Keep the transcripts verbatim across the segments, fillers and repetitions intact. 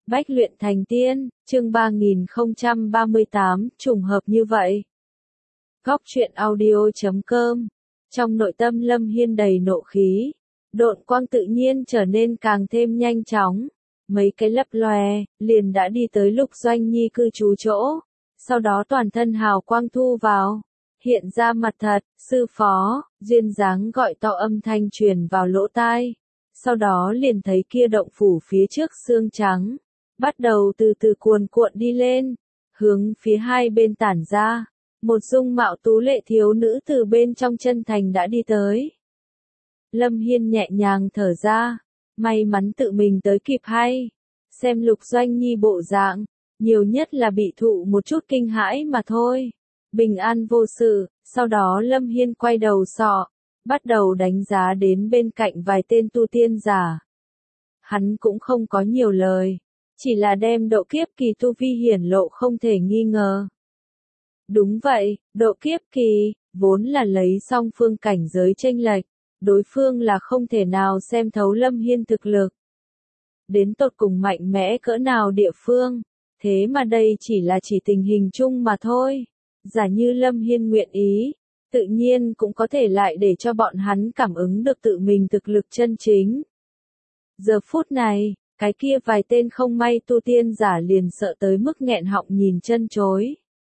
Bách luyện thành tiên, chương ba nghìn không trăm ba mươi tám, trùng hợp như vậy. Góc truyện audio chấm com. Trong nội tâm Lâm Hiên đầy nộ khí, độn quang tự nhiên trở nên càng thêm nhanh chóng. Mấy cái lấp lòe, liền đã đi tới Lục Doanh Nhi cư trú chỗ. Sau đó toàn thân hào quang thu vào. Hiện ra mặt thật, sư phó, duyên dáng gọi to âm thanh truyền vào lỗ tai. Sau đó liền thấy kia động phủ phía trước xương trắng. Bắt đầu từ từ cuồn cuộn đi lên, hướng phía hai bên tản ra. Một dung mạo tú lệ thiếu nữ từ bên trong chân thành đã đi tới. Lâm Hiên nhẹ nhàng thở ra, may mắn tự mình tới kịp hay. Xem Lục Doanh Nhi bộ dạng, nhiều nhất là bị thụ một chút kinh hãi mà thôi. Bình an vô sự, sau đó Lâm Hiên quay đầu sọ, bắt đầu đánh giá đến bên cạnh vài tên tu tiên giả. Hắn cũng không có nhiều lời. Chỉ là đem độ kiếp kỳ tu vi hiển lộ không thể nghi ngờ. Đúng vậy, độ kiếp kỳ, vốn là lấy song phương cảnh giới chênh lệch, đối phương là không thể nào xem thấu Lâm Hiên thực lực. Đến tột cùng mạnh mẽ cỡ nào địa phương, thế mà đây chỉ là chỉ tình hình chung mà thôi. Giả như Lâm Hiên nguyện ý, tự nhiên cũng có thể lại để cho bọn hắn cảm ứng được tự mình thực lực chân chính. Giờ phút này, cái kia vài tên không may tu tiên giả liền sợ tới mức nghẹn họng nhìn chân chối.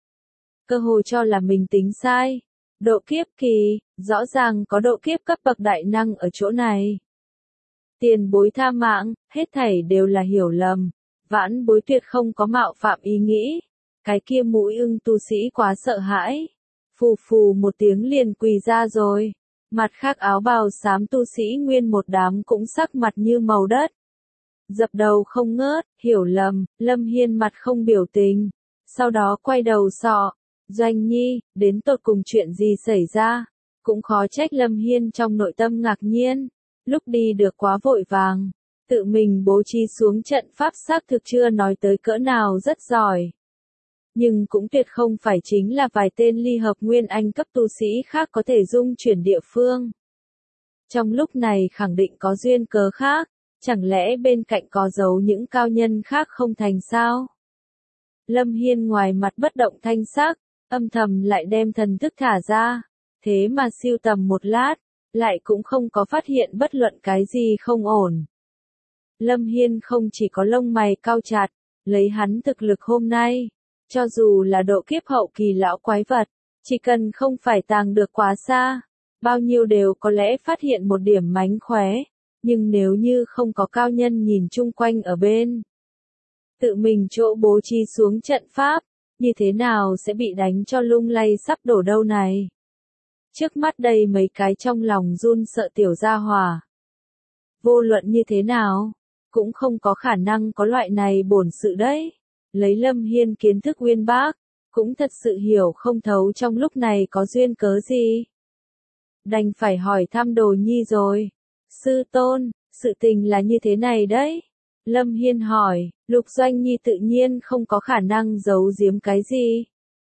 Cơ hồ cho là mình tính sai. Độ kiếp kỳ, rõ ràng có độ kiếp cấp bậc đại năng ở chỗ này. Tiền bối tha mạng, hết thảy đều là hiểu lầm. Vãn bối tuyệt không có mạo phạm ý nghĩ. Cái kia mũi ưng tu sĩ quá sợ hãi. Phù phù một tiếng liền quỳ ra rồi. Mặt khác áo bào xám tu sĩ nguyên một đám cũng sắc mặt như màu đất. Dập đầu không ngớt, hiểu lầm, Lâm Hiên mặt không biểu tình. Sau đó quay đầu sọ, Doanh Nhi, đến tột cùng chuyện gì xảy ra. Cũng khó trách Lâm Hiên trong nội tâm ngạc nhiên. Lúc đi được quá vội vàng. Tự mình bố trí xuống trận pháp xác thực chưa nói tới cỡ nào rất giỏi. Nhưng cũng tuyệt không phải chính là vài tên ly hợp nguyên anh cấp tu sĩ khác có thể dung chuyển địa phương. Trong lúc này khẳng định có duyên cớ khác. Chẳng lẽ bên cạnh có giấu những cao nhân khác không thành sao? Lâm Hiên ngoài mặt bất động thanh sắc, âm thầm lại đem thần thức thả ra. Thế mà siêu tầm một lát, lại cũng không có phát hiện bất luận cái gì không ổn. Lâm Hiên không chỉ có lông mày cao chặt, lấy hắn thực lực hôm nay. Cho dù là độ kiếp hậu kỳ lão quái vật, chỉ cần không phải tàng được quá xa, bao nhiêu đều có lẽ phát hiện một điểm mánh khóe. Nhưng nếu như không có cao nhân nhìn chung quanh ở bên, tự mình chỗ bố trí xuống trận pháp, như thế nào sẽ bị đánh cho lung lay sắp đổ đâu này. Trước mắt đây mấy cái trong lòng run sợ tiểu gia hỏa. Vô luận như thế nào, cũng không có khả năng có loại này bổn sự đấy. Lấy Lâm Hiên kiến thức uyên bác, cũng thật sự hiểu không thấu trong lúc này có duyên cớ gì. Đành phải hỏi thăm Đồ Nhi rồi. Sư tôn, sự tình là như thế này đấy. Lâm Hiên hỏi, Lục Doanh Nhi tự nhiên không có khả năng giấu giếm cái gì.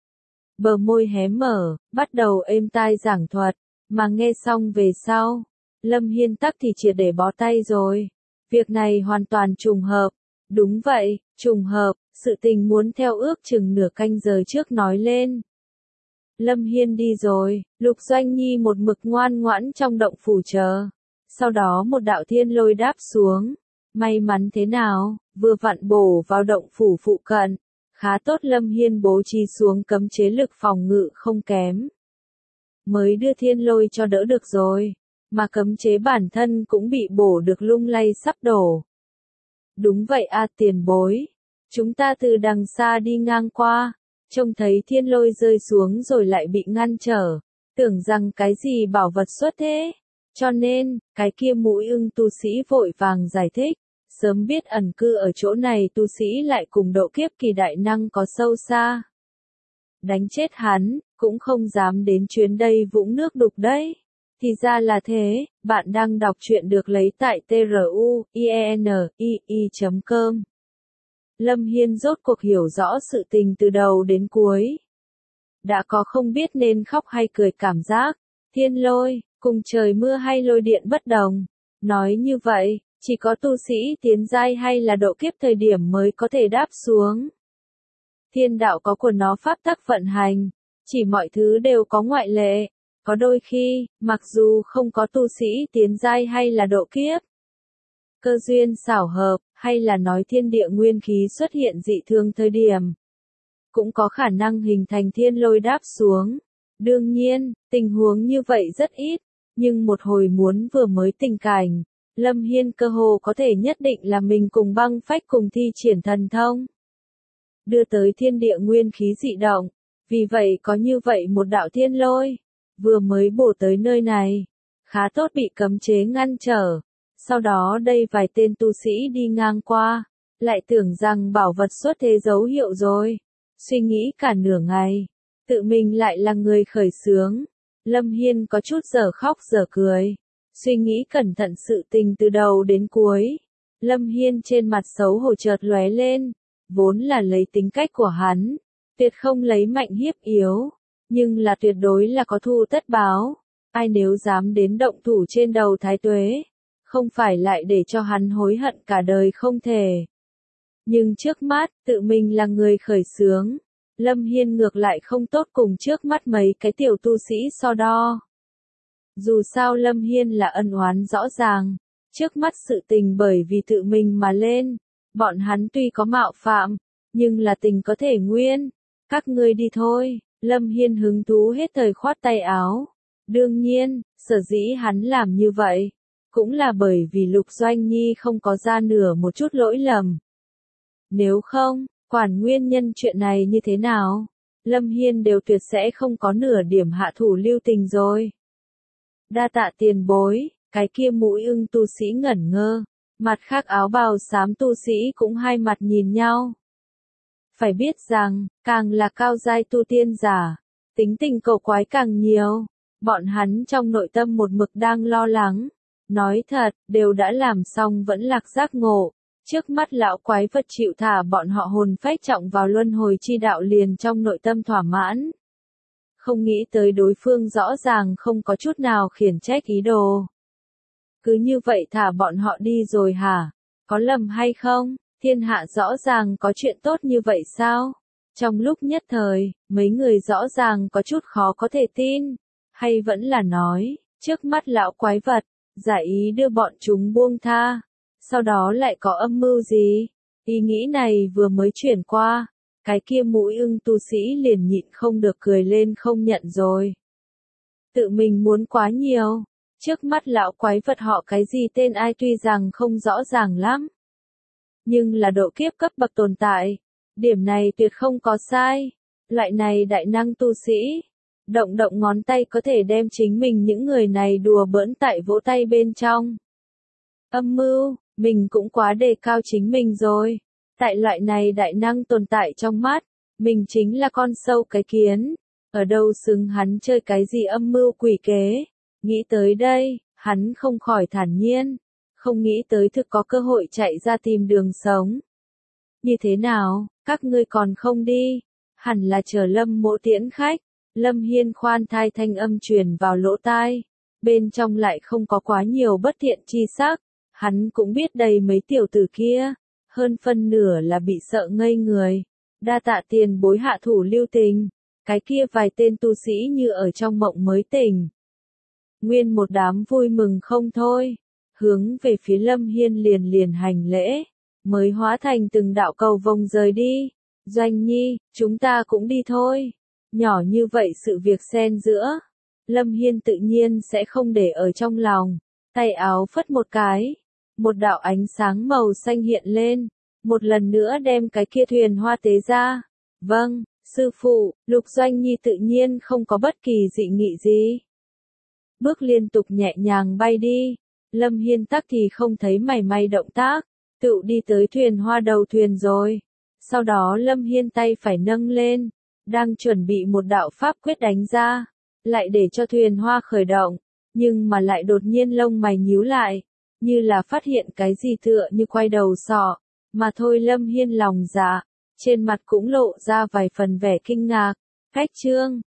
Bờ môi hé mở, bắt đầu êm tai giảng thuật, mà nghe xong về sau. Lâm Hiên tắc thì triệt để bó tay rồi. Việc này hoàn toàn trùng hợp. Đúng vậy, trùng hợp, sự tình muốn theo ước chừng nửa canh giờ trước nói lên. Lâm Hiên đi rồi, Lục Doanh Nhi một mực ngoan ngoãn trong động phủ chờ. Sau đó một đạo thiên lôi đáp xuống. May mắn thế nào, vừa vặn bổ vào động phủ phụ cận. Khá tốt Lâm Hiên bố trí xuống cấm chế lực phòng ngự không kém. Mới đưa thiên lôi cho đỡ được rồi. Mà cấm chế bản thân cũng bị bổ được lung lay sắp đổ. Đúng vậy a tiền bối. Chúng ta từ đằng xa đi ngang qua. Trông thấy thiên lôi rơi xuống rồi lại bị ngăn trở. Tưởng rằng cái gì bảo vật xuất thế. Cho nên, cái kia mũi ưng tu sĩ vội vàng giải thích, sớm biết ẩn cư ở chỗ này tu sĩ lại cùng độ kiếp kỳ đại năng có sâu xa. Đánh chết hắn, cũng không dám đến chuyến đây vũng nước đục đấy. Thì ra là thế, bạn đang đọc truyện được lấy tại truyện chấm com. Lâm Hiên rốt cuộc hiểu rõ sự tình từ đầu đến cuối. Đã có không biết nên khóc hay cười cảm giác, thiên lôi. Cùng trời mưa hay lôi điện bất đồng. Nói như vậy, Chỉ có tu sĩ tiến giai hay là độ kiếp thời điểm mới có thể đáp xuống. Thiên đạo có của nó pháp tắc vận hành, chỉ mọi thứ đều có ngoại lệ. Có đôi khi, mặc dù không có tu sĩ tiến giai hay là độ kiếp, cơ duyên xảo hợp, hay là nói thiên địa nguyên khí xuất hiện dị thường thời điểm, cũng có khả năng hình thành thiên lôi đáp xuống. Đương nhiên, tình huống như vậy rất ít, nhưng một hồi muốn vừa mới tình cảnh, Lâm Hiên cơ hồ có thể nhất định là mình cùng băng phách cùng thi triển thần thông, đưa tới thiên địa nguyên khí dị động. Vì vậy có như vậy một đạo thiên lôi, vừa mới bổ tới nơi này, khá tốt bị cấm chế ngăn trở. Sau đó đây vài tên tu sĩ đi ngang qua, lại tưởng rằng bảo vật xuất thế dấu hiệu rồi. Suy nghĩ cả nửa ngày, tự mình lại là người khởi xướng. Lâm Hiên có chút dở khóc dở cười, suy nghĩ cẩn thận sự tình từ đầu đến cuối. Lâm Hiên trên mặt xấu hổ chợt lóe lên, vốn là lấy tính cách của hắn, tuyệt không lấy mạnh hiếp yếu, nhưng là tuyệt đối là có thù tất báo. Ai nếu dám đến động thủ trên đầu Thái Tuế, không phải lại để cho hắn hối hận cả đời không thể. Nhưng trước mắt, tự mình là người khởi xướng, Lâm Hiên ngược lại không tốt cùng trước mắt mấy cái tiểu tu sĩ so đo. Dù sao Lâm Hiên là ân oán rõ ràng, trước mắt sự tình bởi vì tự mình mà lên, bọn hắn tuy có mạo phạm, nhưng là tình có thể nguyên. Các ngươi đi thôi. Lâm Hiên hứng thú hết thời khoát tay áo. Đương nhiên, sở dĩ hắn làm như vậy, cũng là bởi vì Lục Doanh Nhi không có ra nửa một chút lỗi lầm. Nếu không, quản nguyên nhân chuyện này như thế nào, Lâm Hiên đều tuyệt sẽ không có nửa điểm hạ thủ lưu tình rồi. Đa tạ tiền bối, cái kia mũi ưng tu sĩ ngẩn ngơ, mặt khác áo bào xám tu sĩ cũng hai mặt nhìn nhau. Phải biết rằng, càng là cao giai tu tiên giả, tính tình cầu quái càng nhiều, bọn hắn trong nội tâm một mực đang lo lắng. Nói thật, đều đã làm xong vẫn lạc giác ngộ, trước mắt lão quái vật chịu thả bọn họ hồn phách trọng vào luân hồi chi đạo liền trong nội tâm thỏa mãn. Không nghĩ tới đối phương rõ ràng không có chút nào khiển trách ý đồ. Cứ như vậy thả bọn họ đi rồi hả? Có lầm hay không? Thiên hạ rõ ràng có chuyện tốt như vậy sao? Trong lúc nhất thời, mấy người rõ ràng có chút khó có thể tin. Hay vẫn là nói, trước mắt lão quái vật, giả ý đưa bọn chúng buông tha. Sau đó lại có âm mưu gì? Ý nghĩ này vừa mới chuyển qua, cái kia mũi ưng tu sĩ liền nhịn không được cười lên không nhận rồi. Tự mình muốn quá nhiều. Trước mắt lão quái vật họ cái gì tên ai tuy rằng không rõ ràng lắm, nhưng là độ kiếp cấp bậc tồn tại. Điểm này tuyệt không có sai. Loại này đại năng tu sĩ, động động ngón tay có thể đem chính mình những người này đùa bỡn tại vỗ tay bên trong. Âm mưu, mình cũng quá đề cao chính mình rồi. Tại loại này đại năng tồn tại trong mắt, mình chính là con sâu cái kiến. Ở đâu xứng hắn chơi cái gì âm mưu quỷ kế. Nghĩ tới đây, hắn không khỏi thản nhiên. Không nghĩ tới thực có cơ hội chạy ra tìm đường sống. Như thế nào, các ngươi còn không đi? Hẳn là chờ Lâm Mỗ tiễn khách. Lâm Hiên khoan thai thanh âm truyền vào lỗ tai. Bên trong lại không có quá nhiều bất thiện chi sắc. Hắn cũng biết đầy mấy tiểu tử kia. Hơn phân nửa là bị sợ ngây người. Đa tạ tiền bối hạ thủ lưu tình. Cái kia vài tên tu sĩ như ở trong mộng mới tỉnh. Nguyên một đám vui mừng không thôi. Hướng về phía Lâm Hiên liền liền hành lễ. Mới hóa thành từng đạo cầu vồng rời đi. Doanh Nhi, chúng ta cũng đi thôi. Nhỏ như vậy sự việc xen giữa. Lâm Hiên tự nhiên sẽ không để ở trong lòng. Tay áo phất một cái. Một đạo ánh sáng màu xanh hiện lên. Một lần nữa đem cái kia thuyền hoa tế ra. Vâng, sư phụ. Lục Doanh Nhi tự nhiên không có bất kỳ dị nghị gì. Bước liên tục nhẹ nhàng bay đi. Lâm Hiên tắc thì không thấy mảy may động tác. Tự đi tới thuyền hoa đầu thuyền rồi. Sau đó Lâm Hiên tay phải nâng lên. Đang chuẩn bị một đạo pháp quyết đánh ra. Lại để cho thuyền hoa khởi động. Nhưng mà lại đột nhiên lông mày nhíu lại. Như là phát hiện cái gì tựa như quay đầu sọ. Mà thôi Lâm Hiên lòng dạ. Trên mặt cũng lộ ra vài phần vẻ kinh ngạc. Cách chương.